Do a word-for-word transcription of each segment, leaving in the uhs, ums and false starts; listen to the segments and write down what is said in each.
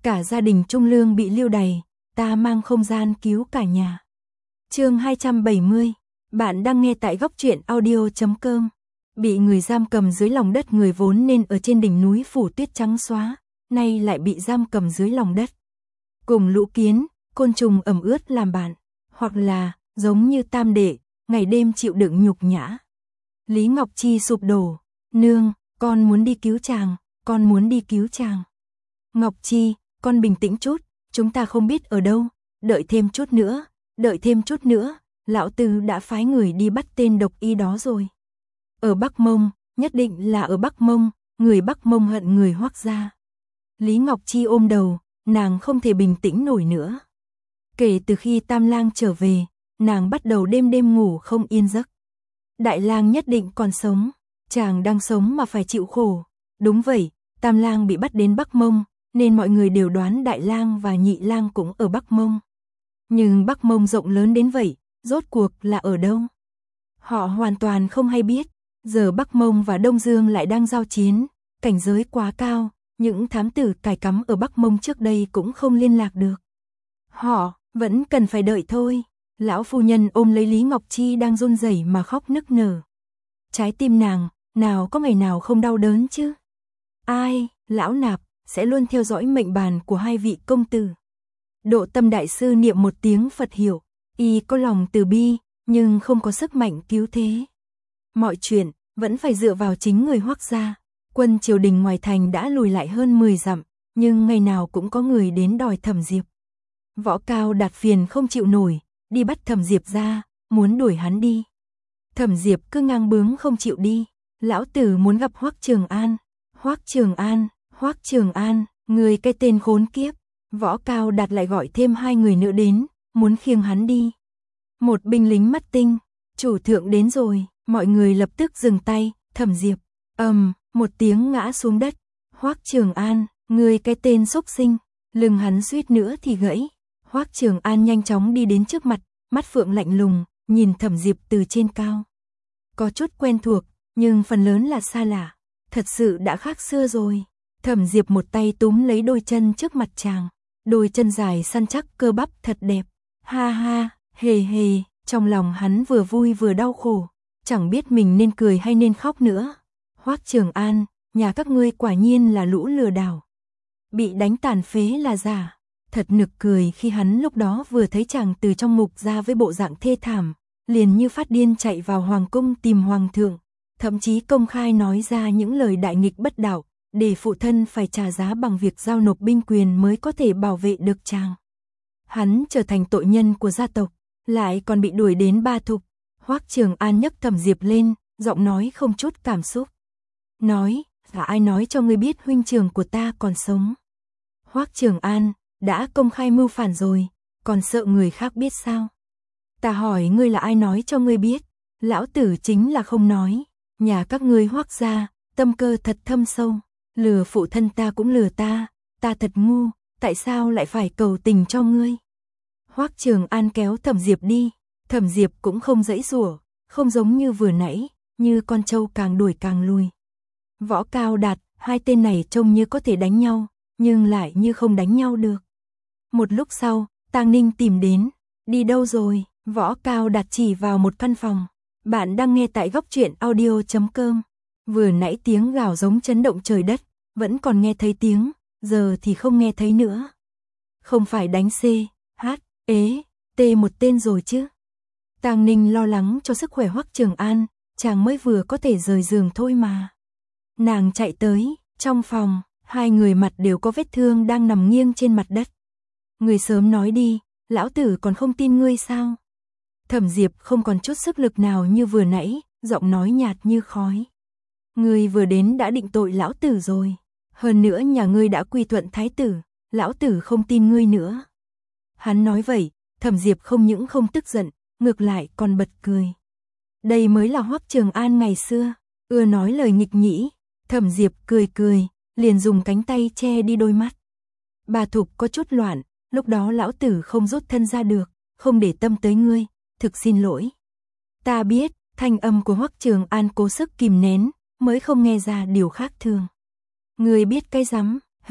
cả gia đình Trung Lương bị lưu đày, ta mang không gian cứu cả nhà. Chương hai trăm bảy mươi, bạn đang nghe tại góc truyện audio chấm com. Bị người giam cầm dưới lòng đất, người vốn nên ở trên đỉnh núi phủ tuyết trắng xóa, nay lại bị giam cầm dưới lòng đất. Cùng lũ kiến, côn trùng ẩm ướt làm bạn, hoặc là, giống như tam đệ, ngày đêm chịu đựng nhục nhã. Lý Ngọc Chi sụp đổ, nương, con muốn đi cứu chàng, con muốn đi cứu chàng. Ngọc Chi, con bình tĩnh chút, chúng ta không biết ở đâu, đợi thêm chút nữa, đợi thêm chút nữa, lão Tư đã phái người đi bắt tên độc y đó rồi. Ở Bắc Mông, nhất định là ở Bắc Mông, người Bắc Mông hận người Hoắc gia. Lý Ngọc Chi ôm đầu, nàng không thể bình tĩnh nổi nữa. Kể từ khi Tam Lang trở về, nàng bắt đầu đêm đêm ngủ không yên giấc. Đại Lang nhất định còn sống, chàng đang sống mà phải chịu khổ. Đúng vậy, Tam Lang bị bắt đến Bắc Mông, nên mọi người đều đoán Đại Lang và Nhị Lang cũng ở Bắc Mông. Nhưng Bắc Mông rộng lớn đến vậy, rốt cuộc là ở đâu? Họ hoàn toàn không hay biết. Giờ Bắc Mông và Đông Dương lại đang giao chiến, cảnh giới quá cao, những thám tử cài cắm ở Bắc Mông trước đây cũng không liên lạc được. Họ vẫn cần phải đợi thôi. Lão phu nhân ôm lấy Lý Ngọc Chi đang run rẩy mà khóc nức nở. Trái tim nàng, nào có ngày nào không đau đớn chứ? Ai, lão nạp, sẽ luôn theo dõi mệnh bàn của hai vị công tử. Độ Tâm đại sư niệm một tiếng Phật hiệu, y có lòng từ bi, nhưng không có sức mạnh cứu thế. Mọi chuyện vẫn phải dựa vào chính người Hoắc gia. Quân triều đình ngoài thành đã lùi lại hơn mười dặm, nhưng ngày nào cũng có người đến đòi Thẩm Diệp. Võ Cao Đạt phiền không chịu nổi, đi bắt Thẩm Diệp ra, muốn đuổi hắn đi. Thẩm Diệp cứ ngang bướng không chịu đi. Lão tử muốn gặp Hoắc Trường An. Hoắc Trường An, Hoắc Trường An, người cái tên khốn kiếp. Võ Cao Đạt lại gọi thêm hai người nữa đến, muốn khiêng hắn đi. Một binh lính mắt tinh, chủ thượng đến rồi, mọi người lập tức dừng tay. Thẩm Diệp, ầm, một tiếng ngã xuống đất. Hoắc Trường An, người cái tên xúc sinh, lưng hắn suýt nữa thì gãy. Hoắc Trường An nhanh chóng đi đến trước mặt, mắt phượng lạnh lùng, nhìn Thẩm Diệp từ trên cao. Có chút quen thuộc, nhưng phần lớn là xa lạ, thật sự đã khác xưa rồi. Thẩm Diệp một tay túm lấy đôi chân trước mặt chàng, đôi chân dài săn chắc cơ bắp thật đẹp. Ha ha, hề hề, trong lòng hắn vừa vui vừa đau khổ, chẳng biết mình nên cười hay nên khóc nữa. Hoắc Trường An, nhà các ngươi quả nhiên là lũ lừa đảo. Bị đánh tàn phế là giả. Thật nực cười khi hắn lúc đó vừa thấy chàng từ trong ngục ra với bộ dạng thê thảm, liền như phát điên chạy vào hoàng cung tìm hoàng thượng, thậm chí công khai nói ra những lời đại nghịch bất đạo, để phụ thân phải trả giá bằng việc giao nộp binh quyền mới có thể bảo vệ được chàng. Hắn trở thành tội nhân của gia tộc, lại còn bị đuổi đến Ba Thục. Hoắc Trường An nhấc Thẩm Diệp lên, giọng nói không chút cảm xúc. Nói, là ai nói cho ngươi biết huynh trưởng của ta còn sống? Hoắc Trường An, đã công khai mưu phản rồi, còn sợ người khác biết sao? Ta hỏi ngươi là ai nói cho ngươi biết? Lão tử chính là không nói. Nhà các ngươi Hoắc gia, tâm cơ thật thâm sâu, lừa phụ thân ta cũng lừa ta, ta thật ngu, tại sao lại phải cầu tình cho ngươi? Hoắc Trường An kéo Thẩm Diệp đi, Thẩm Diệp cũng không giãy giụa, không giống như vừa nãy, như con trâu càng đuổi càng lùi. Võ Cao Đạt, hai tên này trông như có thể đánh nhau, nhưng lại như không đánh nhau được. Một lúc sau, Tang Ninh tìm đến. Đi đâu rồi? Võ Cao Đạt chỉ vào một căn phòng. Bạn đang nghe tại góc truyện audio chấm com. Vừa nãy tiếng gào giống chấn động trời đất, vẫn còn nghe thấy tiếng, giờ thì không nghe thấy nữa. Không phải đánh C, H, ế, T một tên rồi chứ? Tang Ninh lo lắng cho sức khỏe Hoắc Trường An, chàng mới vừa có thể rời giường thôi mà. Nàng chạy tới, trong phòng, hai người mặt đều có vết thương đang nằm nghiêng trên mặt đất. Người sớm nói đi, lão tử còn không tin ngươi sao? Thẩm Diệp không còn chút sức lực nào như vừa nãy, giọng nói nhạt như khói. Ngươi vừa đến đã định tội lão tử rồi. Hơn nữa nhà ngươi đã quy thuận thái tử, lão tử không tin ngươi nữa. Hắn nói vậy, Thẩm Diệp không những không tức giận, ngược lại còn bật cười. Đây mới là Hoắc Trường An ngày xưa, ưa nói lời nghịch nhĩ. Thẩm Diệp cười cười, liền dùng cánh tay che đi đôi mắt. Bà Thục có chút loạn, lúc đó lão tử không rút thân ra được, không để tâm tới ngươi, thực xin lỗi. Ta biết, thanh âm của Hoắc Trường An cố sức kìm nén, mới không nghe ra điều khác thường. Ngươi biết cái rắm, hừ,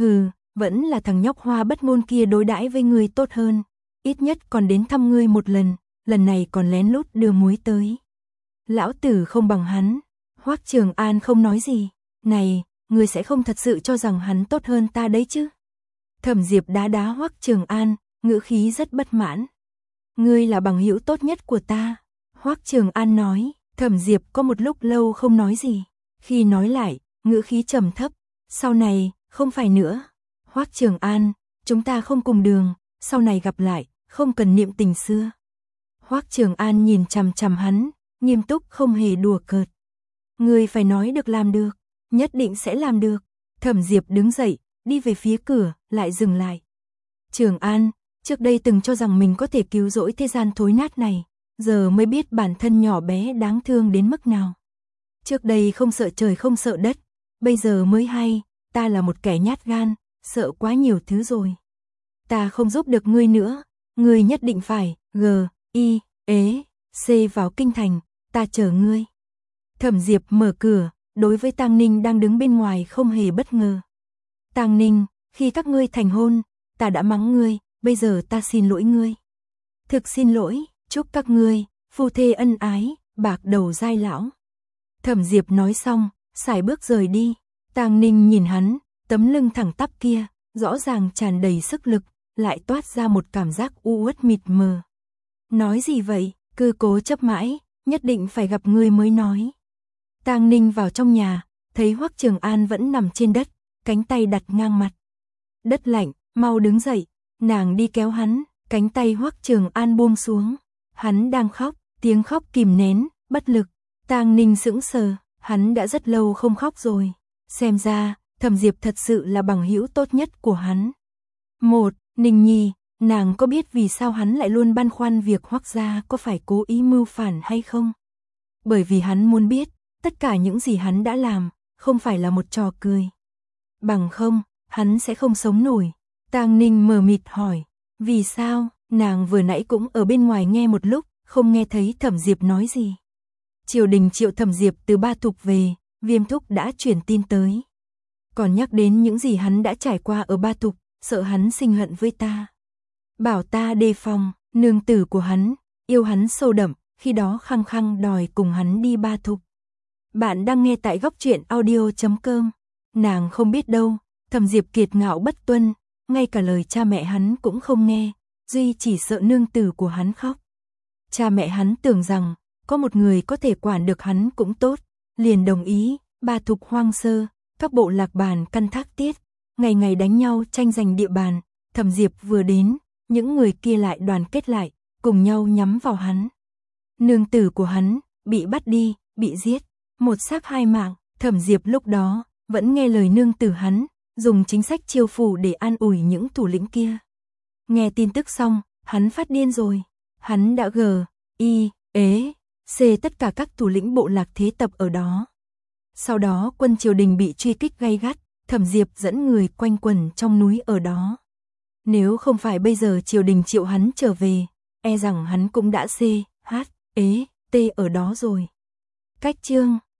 vẫn là thằng nhóc hoa bất ngôn kia đối đãi với ngươi tốt hơn, ít nhất còn đến thăm ngươi một lần, lần này còn lén lút đưa muối tới. Lão tử không bằng hắn. Hoắc Trường An không nói gì. Này, ngươi sẽ không thật sự cho rằng hắn tốt hơn ta đấy chứ? Thẩm Diệp đá đá Hoắc Trường An, ngữ khí rất bất mãn. Ngươi là bằng hữu tốt nhất của ta. Hoắc Trường An nói. Thẩm Diệp có một lúc lâu không nói gì. Khi nói lại, ngữ khí trầm thấp. Sau này, không phải nữa. Hoắc Trường An, chúng ta không cùng đường, sau này gặp lại, không cần niệm tình xưa. Hoắc Trường An nhìn chằm chằm hắn, nghiêm túc không hề đùa cợt. Ngươi phải nói được làm được, nhất định sẽ làm được. Thẩm Diệp đứng dậy, đi về phía cửa, lại dừng lại. Trường An, trước đây từng cho rằng mình có thể cứu rỗi thế gian thối nát này, giờ mới biết bản thân nhỏ bé đáng thương đến mức nào. Trước đây không sợ trời không sợ đất, bây giờ mới hay, ta là một kẻ nhát gan, sợ quá nhiều thứ rồi. Ta không giúp được ngươi nữa, ngươi nhất định phải, G, I, ế, C vào kinh thành, ta chờ ngươi. Thẩm Diệp mở cửa, đối với Tang Ninh đang đứng bên ngoài không hề bất ngờ. Tang Ninh, khi các ngươi thành hôn, ta đã mắng ngươi, bây giờ ta xin lỗi ngươi. Thực xin lỗi, chúc các ngươi, phu thê ân ái, bạc đầu giai lão. Thẩm Diệp nói xong, sải bước rời đi. Tang Ninh nhìn hắn, tấm lưng thẳng tắp kia, rõ ràng tràn đầy sức lực, lại toát ra một cảm giác u uất mịt mờ. Nói gì vậy, cứ cố chấp mãi, nhất định phải gặp ngươi mới nói. Tang Ninh vào trong nhà, thấy Hoắc Trường An vẫn nằm trên đất, cánh tay đặt ngang mặt. Đất lạnh, mau đứng dậy, nàng đi kéo hắn, cánh tay Hoắc Trường An buông xuống. Hắn đang khóc, tiếng khóc kìm nén, bất lực. Tang Ninh sững sờ, hắn đã rất lâu không khóc rồi. Xem ra, Thẩm Diệp thật sự là bằng hữu tốt nhất của hắn. Một, Ninh Nhi, nàng có biết vì sao hắn lại luôn băn khoăn việc Hoắc gia có phải cố ý mưu phản hay không? Bởi vì hắn muốn biết, tất cả những gì hắn đã làm, không phải là một trò cười. Bằng không, hắn sẽ không sống nổi. Tang Ninh mờ mịt hỏi, vì sao? Nàng vừa nãy cũng ở bên ngoài nghe một lúc, không nghe thấy Thẩm Diệp nói gì. Triều đình triệu Thẩm Diệp từ Ba Thục về, Viêm Thúc đã chuyển tin tới. Còn nhắc đến những gì hắn đã trải qua ở Ba Thục, sợ hắn sinh hận với ta. Bảo ta đề phòng, nương tử của hắn, yêu hắn sâu đậm, khi đó khăng khăng đòi cùng hắn đi Ba Thục. Bạn đang nghe tại góc truyện audio chấm com. Nàng không biết đâu, Thẩm Diệp kiệt ngạo bất tuân, ngay cả lời cha mẹ hắn cũng không nghe, duy chỉ sợ nương tử của hắn khóc. Cha mẹ hắn tưởng rằng, có một người có thể quản được hắn cũng tốt, liền đồng ý. Ba Thục hoang sơ, các bộ lạc bàn căn thác tiết, ngày ngày đánh nhau tranh giành địa bàn. Thẩm Diệp vừa đến, những người kia lại đoàn kết lại, cùng nhau nhắm vào hắn. Nương tử của hắn, bị bắt đi, bị giết, một xác hai mạng. Thẩm Diệp lúc đó, vẫn nghe lời nương tử hắn, dùng chính sách chiêu phủ để an ủi những thủ lĩnh kia. Nghe tin tức xong, hắn phát điên rồi. Hắn đã gờ, y, ế, c tất cả các thủ lĩnh bộ lạc thế tập ở đó. Sau đó quân triều đình bị truy kích gay gắt, Thẩm Diệp dẫn người quanh quẩn trong núi ở đó. Nếu không phải bây giờ triều đình triệu hắn trở về, e rằng hắn cũng đã c, h, ế, t ở đó rồi. Cách chương